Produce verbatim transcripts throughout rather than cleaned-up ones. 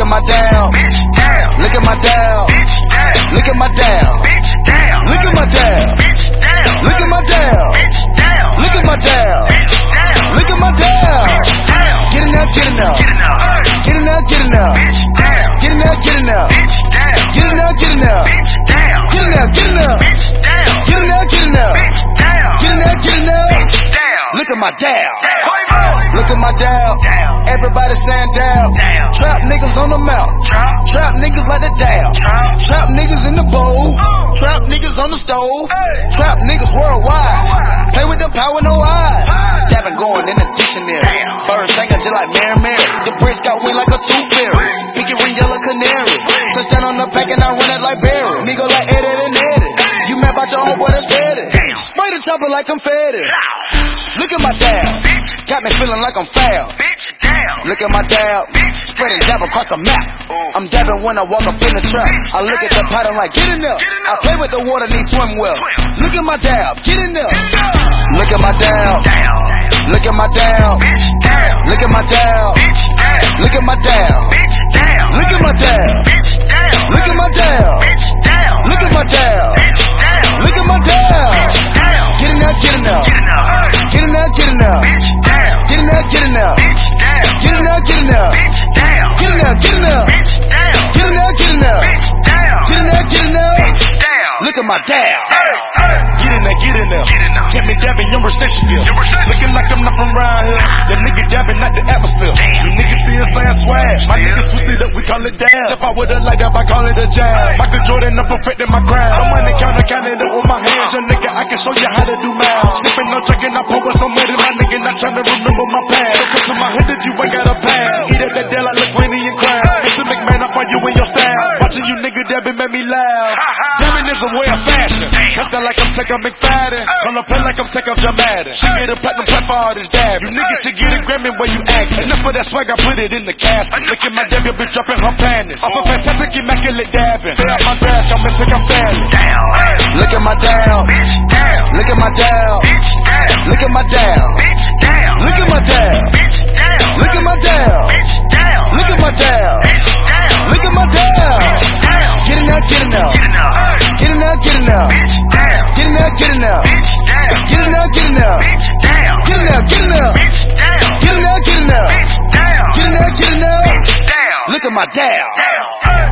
at my down. Bitch down. Look at my down. Bitch down. Look at my down. Bitch down. Look at my down. Bitch down. Look at my down. Bitch down. Look at my down. Bitch down. Look at my down. Bitch down. Get in there, get in there. Get in there. Get in there, get in there. Bitch down. Get in there, get in there. Bitch down. Get in there, get in there. Bitch down. Get in there, get in there. Bitch down. Get in there, get in there. Bitch down. Get in there, get in there. Bitch down. Look at my down. Quavo. Look at my down. Down. Everybody saying down. Down. Trap niggas on the mount. Trap. Trap niggas like the down. Trap. Trap niggas in the bowl. Trap niggas on the stove. Trap niggas worldwide. Play with the power, no eyes. Dabbing going in the dictionary. Bird singing just like Mary Mary. The bricks got wind like a tooth fairy. Pinky ring yellow canary. Touchdown on the pack and I run it like Barry. Me go like Eddie and Eddie. You mad about your homeboy that's ready. Spray the chopper like confetti. Look at my dab. Got me feeling like I'm foul. Bitch down. Look at my dab. Spreading dab across the map. I'm dabbing when I walk up in the trap. I look at the pattern like, get in there. I play with the water, need swim well. Look at my dab. Get in there. Look at my dab. Look at my dab. Bitch down. Look at my dab. Bitch down. Look at my dab. Bitch down. Look at my dab. Bitch down. Look at my dab. Bitch down. Look at my dab. Bitch down. Look at my dab. Bitch down. Get in there, get in there. Get in there. Get in there, get in there. Bitch down. Get in there, get in there. Bitch down. Get in there, get in there. Bitch down. Get in there, get in there. Bitch down. Get in there, get in there. Bitch down. Get in there, get in there. Bitch down. Look at my dab. Hey, hey. Get in there, get in there. Get in there. Get me dabbing, your station gear. Your station. Looking like I'm not from around here. That nigga dabbing, not the atmosphere. Damn. You niggas still saying swag. My Still. niggas switched it up, we call it dab. Step out with a leg up, I call it a jab. Michael Jordan, I'm perfecting my craft. I'm money counter, counting it with my hands. Your nigga, I can show you how to do math. Sipping no drinking, I pour with some money. My nigga not trying to remember my past. Don't come to my hood if you ain't got a pass. Eat at that deal like LeGuini and Crab. Mister McMahon, I find you in your style. Watching you nigga dabbing made me laugh. Dabbing is a way of fashion. Nothing like I'm taking McFadden. Call up play like I'm taking Jamadden. She get a platinum plaque for all this dab. You niggas should get a Grammy where you acting. Enough of that swag, I put it in the casket. Look at my dab, you bitch dropping her panties. Off a fantastic immaculate dabbing. Stay out my desk, I'm in pick, I'm standing. Down. Look at my down. Bitch down. Look at my down. Bitch down. Look at my down. Bitch down. Look at my down. Bitch down. Look at my down. Bitch down. Look at my down. Bitch down. Look at my down. Bitch down. Get in there, get in there. Get in there. Get in there, get in there. Bitch down. Get in there, get in there. Bitch down. Get in there, get in there. Bitch down. Get in there, get in there. Bitch down. Get in there, get in there. Bitch down. Get in there, get in there. Bitch down. Look at my down. Down.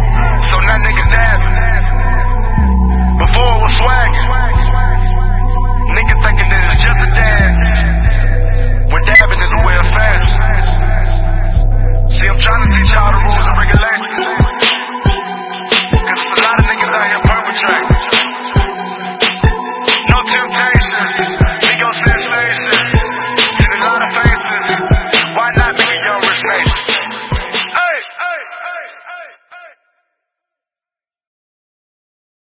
So now niggas dabbing. Before it was swagging. Nigga thinking that it's just a dab. When dabbing is a way of fashion. See, I'm trying to teach y'all the rules and regulations.